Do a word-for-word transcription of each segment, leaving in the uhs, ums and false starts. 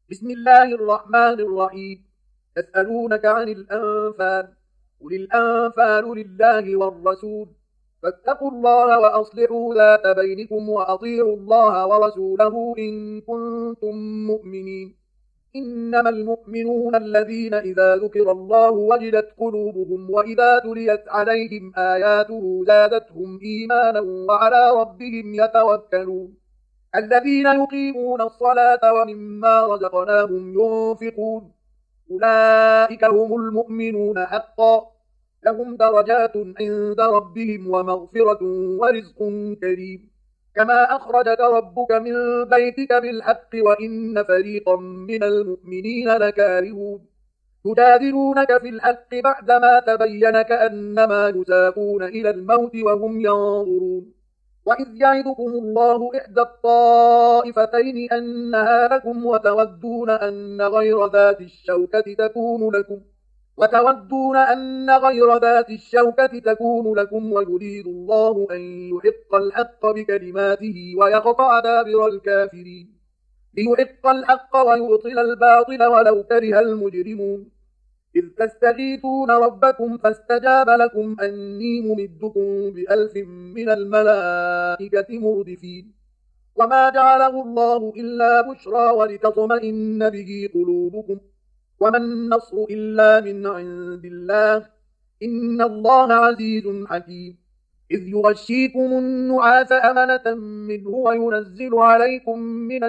بسم الله الرحمن الرحيم. يسألونك عن الأنفال، قل الأنفال لله والرسول، فاتقوا الله وأصلحوا ذات بينكم وأطيعوا الله ورسوله إن كنتم مؤمنين. إنما المؤمنون الذين إذا ذكر الله وجلت قلوبهم وإذا تليت عليهم آياته زادتهم إيمانا وعلى ربهم يتوكلون. الذين يقيمون الصلاة ومما رزقناهم ينفقون، أولئك هم المؤمنون حقا، لهم درجات عند ربهم ومغفرة ورزق كريم. كما أخرجك ربك من بيتك بالحق وإن فريقا من المؤمنين لكارهون، يجادلونك في الحق بعدما تبين كأنما يساقون إلى الموت وهم ينظرون. وإذ يعدكم الله إحدى الطائفتين أنها لكم وتودون أن غير ذات الشوكة تكون لكم وتودون أن غير ذات الشوكة تكون لكم ويريد الله أن يحق الحق بكلماته ويقطع دابر الكافرين، ليحق الحق ويبطل الباطل ولو كره المجرمون. إذ تستغيثون ربكم فاستجاب لكم أني ممدكم بألف من الملائكة مردفين. وما جعله الله إلا بشرى ولتطمئن به قلوبكم، وما النصر إلا من عند الله، إن الله عزيز حكيم. إذ يغشيكم النعاس أمنة منه وينزل عليكم من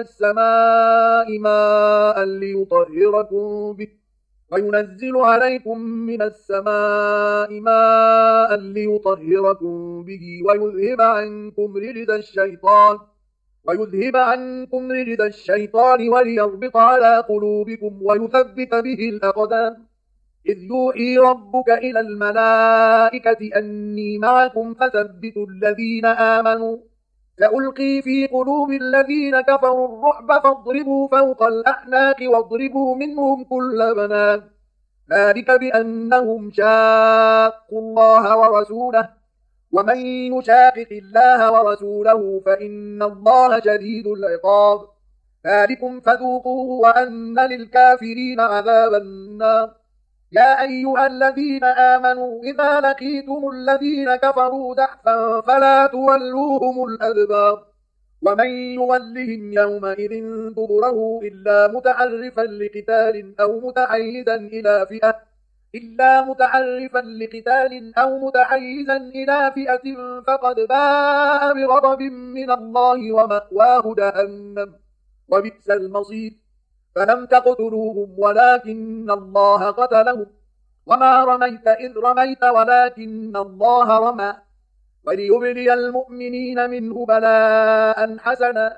السماء ماء ليطهركم به وينزل عليكم من السماء ماء ليطهركم به ويذهب عنكم رجز الشيطان ويذهب عنكم رجز الشيطان وليربط على قلوبكم ويثبت به الأقدام. إذ يوحي ربك إلى الملائكة أني معكم فثبتوا الذين آمنوا، سألقي في قلوب الذين كفروا الرعب فاضربوا فوق الأعناق واضربوا منهم كل بنان، ذلك بأنهم شاقوا الله ورسوله، ومن يشاقق الله ورسوله فإن الله شديد العقاب. ذلكم فذوقوه وأن للكافرين عذاب النار. يا أيها الذين آمنوا إذا لقيتم الذين كفروا زحفا فلا تولوهم الأدبار، ومن يولهم يومئذ دبره إلا متحرفا لقتال أو متحيزا إلى فئة إلا متحرفا لقتال أو متحيزا إلى فئة فقد باء بغضب من الله ومأواه جهنم وبئس المصير. فلم تقتلوهم ولكن الله قتلهم وما رميت إذ رميت ولكن الله رمى، وليبلي المؤمنين منه بلاء حسنا،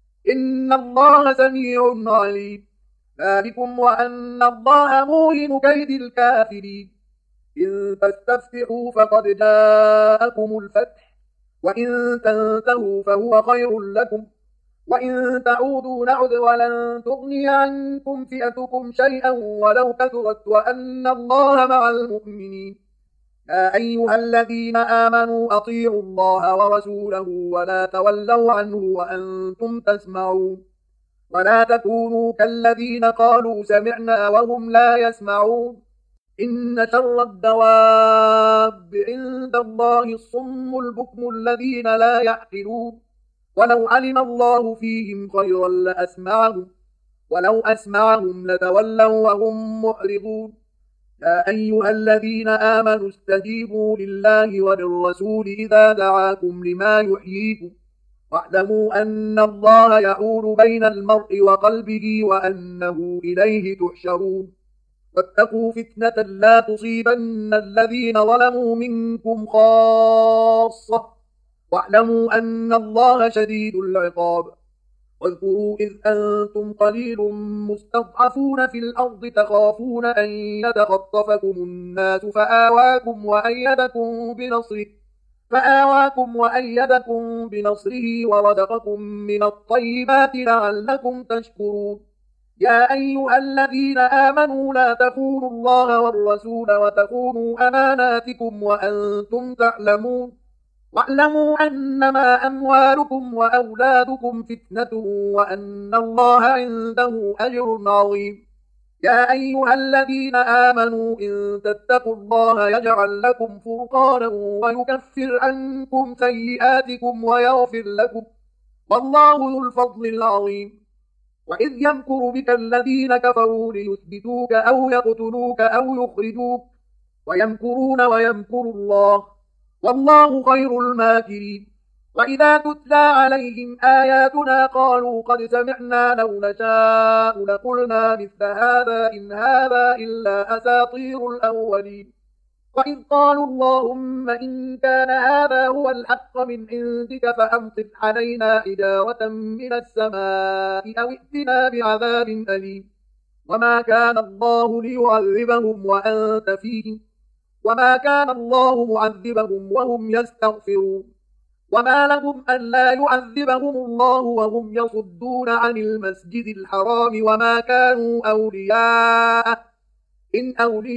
إن الله سميع عليم. ذلكم وأن الله موهن كيد الكافرين. إن تستفتحوا فقد جاءكم الفتح، وإن تنتهوا فهو خير لكم، وإن تعودوا نعد ولن تغني عنكم فئتكم شيئا ولو كثرت وأن الله مع المؤمنين. يا أيها الذين آمنوا أطيعوا الله ورسوله ولا تولوا عنه وأنتم تسمعون، ولا تكونوا كالذين قالوا سمعنا وهم لا يسمعون. إن شر الدواب عند الله الصم البكم الذين لا يعقلون. ولو علم الله فيهم خيرا لأسمعهم ولو أسمعهم لتولوا وهم معرضون. يا أيها الذين آمنوا استجيبوا لله وللرسول إذا دعاكم لما يحييكم، واعلموا أن الله يحول بين المرء وقلبه وأنه إليه تحشرون. واتقوا فتنة لا تصيبن الذين ظلموا منكم خاصة، واعلموا أن الله شديد العقاب. واذكروا إذ أنتم قليل مستضعفون في الأرض تخافون أن يتخطفكم الناس فآواكم وأيدكم بنصره فآواكم وأيدكم بنصره ورزقكم من الطيبات لعلكم تشكرون. يا أيها الذين آمنوا لا تخونوا الله والرسول وتخونوا أماناتكم وأنتم تعلمون. واعلموا أنما أموالكم وأولادكم فتنة وأن الله عنده أجر عظيم. يا أيها الذين آمنوا إن تتقوا الله يجعل لكم فرقانا ويكفر عنكم سيئاتكم ويغفر لكم، والله ذو الفضل العظيم. وإذ يمكر بك الذين كفروا ليثبتوك أو يقتلوك أو يخرجوك ويمكرون ويمكر الله، والله خير الماكرين. وإذا تتلى عليهم آياتنا قالوا قد سمعنا لو نشاء لقلنا مثل هذا إن هذا إلا أساطير الأولين. وإذ قالوا اللهم إن كان هذا هو الحق من عندك فأمطر علينا حجارة من السماء أو ائتنا بعذاب أليم. وما كان الله ليعذبهم وأنت فيهم، وما كان الله معذبهم وهم يستغفرون. وما لهم ألا يعذبهم الله وهم يصدون عن المسجد الحرام وما كانوا أولياءه إن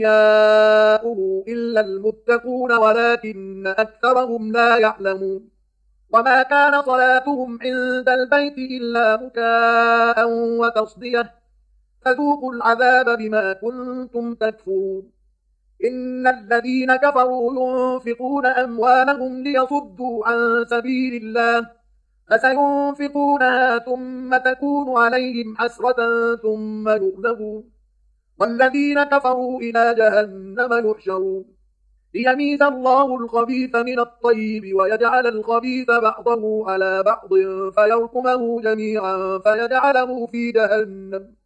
أولياؤه إلا المتقون ولكن أكثرهم لا يعلمون. وما كان صلاتهم عند البيت إلا مكاء وتصدية، فذوقوا العذاب بما كنتم تكفرون. إن الذين كفروا ينفقون أموالهم ليصدوا عن سبيل الله فسينفقونها ثم تكون عليهم حسرة ثم يغلبون، والذين كفروا إلى جهنم يحشرون. ليميز الله الخبيث من الطيب ويجعل الخبيث بعضه على بعض فيركمه جميعا فيجعله في جهنم،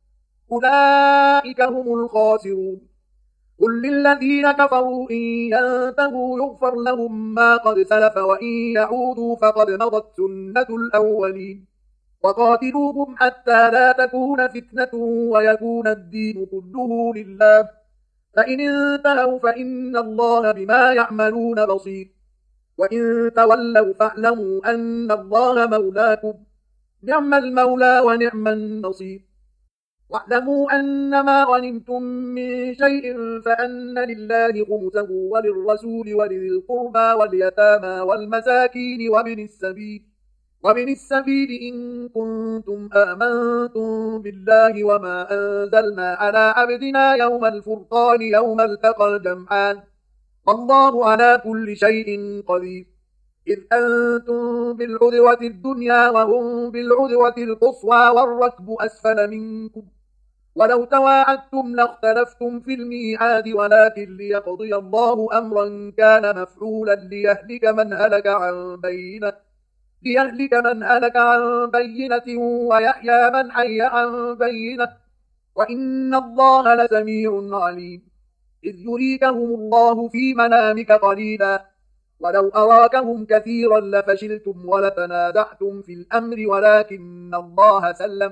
أولئك هم الخاسرون. قل للذين كفروا إن ينتهوا يغفر لهم ما قد سلف وإن يعودوا فقد مضت سنة الأولين. وقاتلوهم حتى لا تكون فتنة ويكون الدين كله لله، فإن انتهوا فإن الله بما يعملون بصير. وإن تولوا فاعلموا أن الله مولاكم، نعم المولى ونعم النصير. واعلموا أنما غنمتم من شيء فأن لله خمسه وللرسول ولذي القربى واليتامى والمساكين وابن السبيل وابن السبيل إن كنتم آمنتم بالله وما أنزلنا على عبدنا يوم الفرقان يوم التقى الجمعان، والله على كل شيء قدير. إذ أنتم بالعدوة الدنيا وهم بالعدوة القصوى والركب أسفل منكم، ولو تواعدتم لاختلفتم في الميعاد ولكن ليقضي الله أمرا كان مفعولا ليهلك من هلك عن بينة ليهلك من هلك عن بينة ويحيى من حي عن بينة، وإن الله لسميع عليم. إذ يريكهم الله في منامك قليلا ولو أراكهم كثيرا لفشلتم ولتنازعتم في الأمر ولكن الله سلم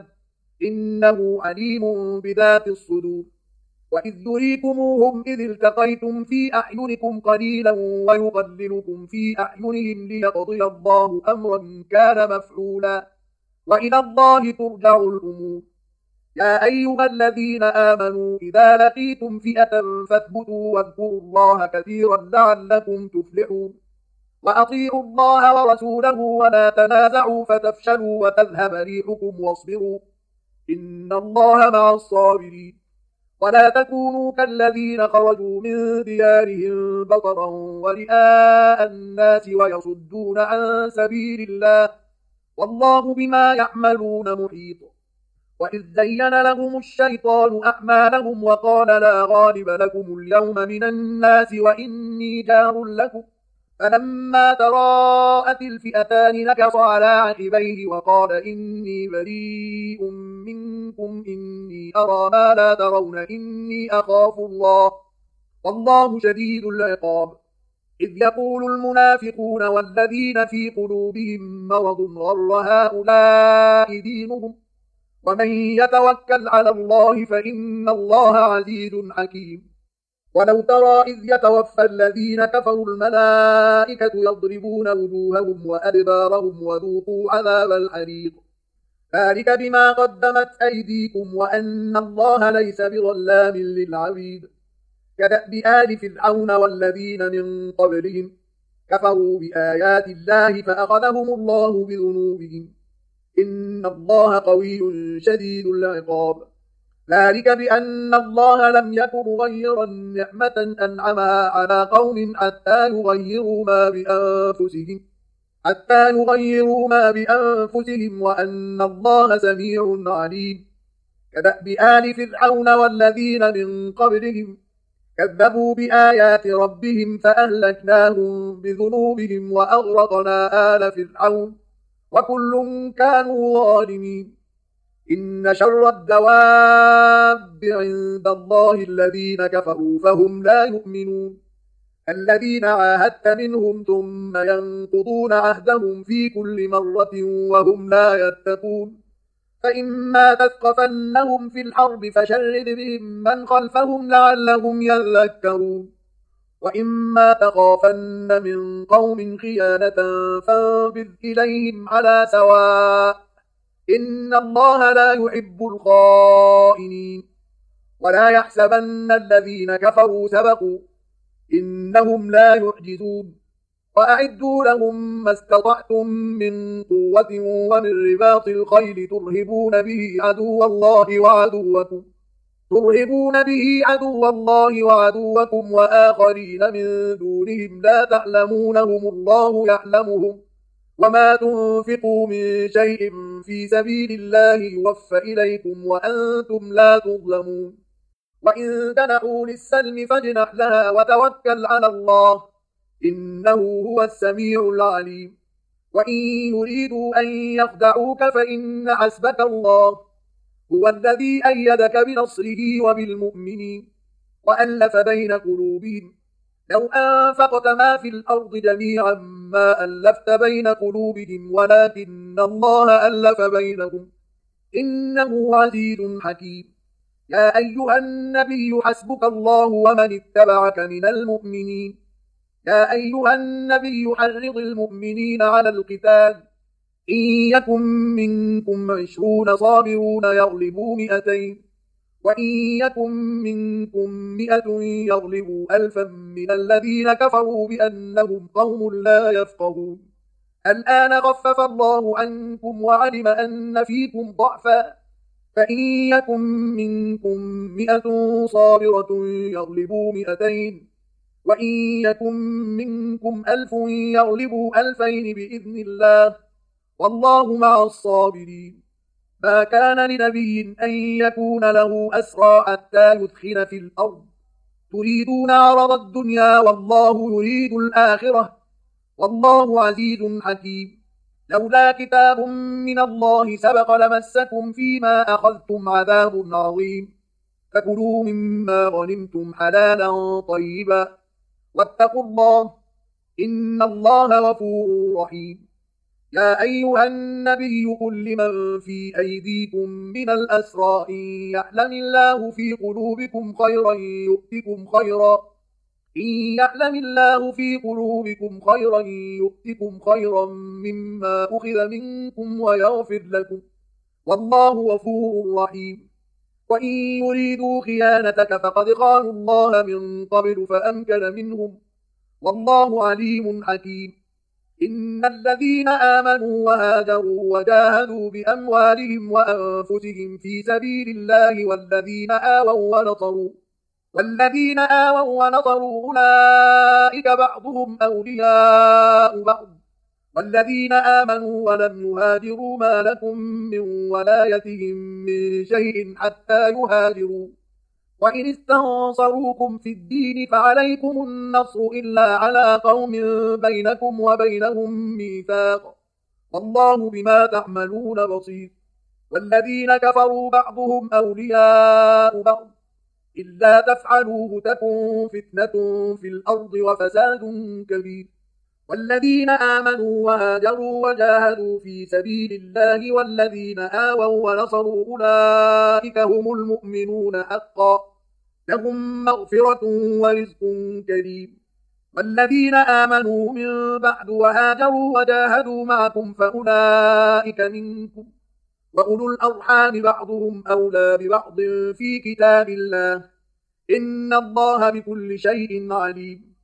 إنه عليم بذات الصدور. وإذ يريكموهم إذ التقيتم في أعينكم قليلا ويقللكم في أعينهم ليقضي الله أمرا كان مفعولا، وإلى الله ترجع الأمور. يا أيها الذين آمنوا إذا لقيتم فئة فاثبتوا واذكروا الله كثيرا لعلكم تفلحون. وأطيعوا الله ورسوله ولا تنازعوا فتفشلوا وتذهب ريحكم واصبروا إن الله مع الصابرين. ولا تكونوا كالذين خرجوا من ديارهم بطرا ورئاء الناس ويصدون عن سبيل الله، والله بما يعملون محيط. وإذ زين لهم الشيطان أعمالهم وقال لا غالب لكم اليوم من الناس وإني جار لكم، فلما تراءت الفئتان نكص على عقبيه وقال إني بريء منكم إني أرى ما لا ترون إني أخاف الله والله شديد العقاب. إذ يقول المنافقون والذين في قلوبهم مرض غر هؤلاء دينهم ومن يتوكل على الله فإن الله عزيز حكيم. ولو ترى إذ يتوفى الذين كفروا الملائكة يضربون وجوههم وأدبارهم وذوقوا عذاب الحريق، ذلك بما قدمت أيديكم وأن الله ليس بظلام للعبيد. كدأب آل فرعون والذين من قبلهم كفروا بآيات الله فأخذهم الله بذنوبهم إن الله قوي شديد العقاب ذلك بأن الله لم يكن مغيرا نعمة أنعمها على قوم حتى يغيروا ما بأنفسهم حتى يغيروا ما بأنفسهم وأن الله سميع عليم كدأب آل فرعون والذين من قبلهم كذبوا بآيات ربهم فأهلكناهم بذنوبهم وأغرقنا آل فرعون وكل كانوا ظالمين إن شر الدواب عند الله الذين كفروا فهم لا يؤمنون الذين عاهدت منهم ثم ينقضون عهدهم في كل مرة وهم لا يتقون فإما تثقفنهم في الحرب فشرد بهم من خلفهم لعلهم يذكرون وإما تخافن من قوم خيانة فانبذ إليهم على سواء إن الله لا يحب الخائنين ولا يحسبن الذين كفروا سبقوا إنهم لا يعجزون وأعدوا لهم ما استطعتم من قوة ومن رباط الخيل ترهبون به عدو الله وعدوكم ترهبون به عدو الله وعدوكم وآخرين من دونهم لا تعلمونهم الله يعلمهم وما تنفقوا من شيء في سبيل الله يوفى إليكم وأنتم لا تظلمون وإن جنحوا للسلم فاجنح لها وتوكل على الله إنه هو السميع العليم وإن يريدوا أن يخدعوك فإن حسبك الله هو الذي أيدك بنصره وبالمؤمنين وألف بين قلوبهم لو أنفقت ما في الأرض جميعا ما ألفت بين قلوبهم ولكن الله ألف بينهم إنه عزيز حكيم يا أيها النبي حسبك الله ومن اتبعك من المؤمنين يا أيها النبي حرض المؤمنين على القتال إن يكن منكم عشرون صابرون يغلبوا مئتين وإن يكن منكم مئة يغلبوا ألفا من الذين كفروا بأنهم قوم لا يفقهون الآن خفف الله عنكم وعلم أن فيكم ضعفا فإن يكن منكم مئة صابرة يغلبوا مئتين وإن يكن منكم ألف يغلبوا ألفين بإذن الله والله مع الصابرين ما كان لنبي أن يكون له أسرى حتى يدخن في الأرض تريدون عرض الدنيا والله يريد الآخرة والله عزيز حكيم لولا كتاب من الله سبق لمسكم فيما أخذتم عذاب عظيم فكلوا مما غنمتم حلالا طيبا واتقوا الله إن الله غفور رحيم يا أيها النبي قل لمن في أيديكم من الأسرى إن يعلم الله في قلوبكم خيرا يؤتكم خيرا إن يعلم الله في قلوبكم خيرا يؤتكم خيرا مما أخذ منكم ويغفر لكم والله غفور رحيم وإن يريدوا خيانتك فقد خانوا الله من قبل فأمكن منهم والله عليم حكيم إن الذين آمنوا وهاجروا وجاهدوا بأموالهم وأنفسهم في سبيل الله والذين آووا ونصروا والذين آووا ونصروا أولئك بعضهم أولياء بعض والذين آمنوا ولم يهاجروا ما لكم من ولايتهم من شيء حتى يهاجروا وإن استنصروكم في الدين فعليكم النصر إلا على قوم بينكم وبينهم ميثاق والله بما تعملون بصير والذين كفروا بعضهم أولياء بعض إلا تفعلوه تكن فتنة في الأرض وفساد كبير والذين آمنوا وهاجروا وجاهدوا في سبيل الله والذين آووا ونصروا أولئك هم المؤمنون حقا لهم مغفرة ورزق كريم والذين آمنوا من بعد وهاجروا وجاهدوا معكم فأولئك منكم وأولو الأرحام بعضهم أولى ببعض في كتاب الله إن الله بكل شيء عليم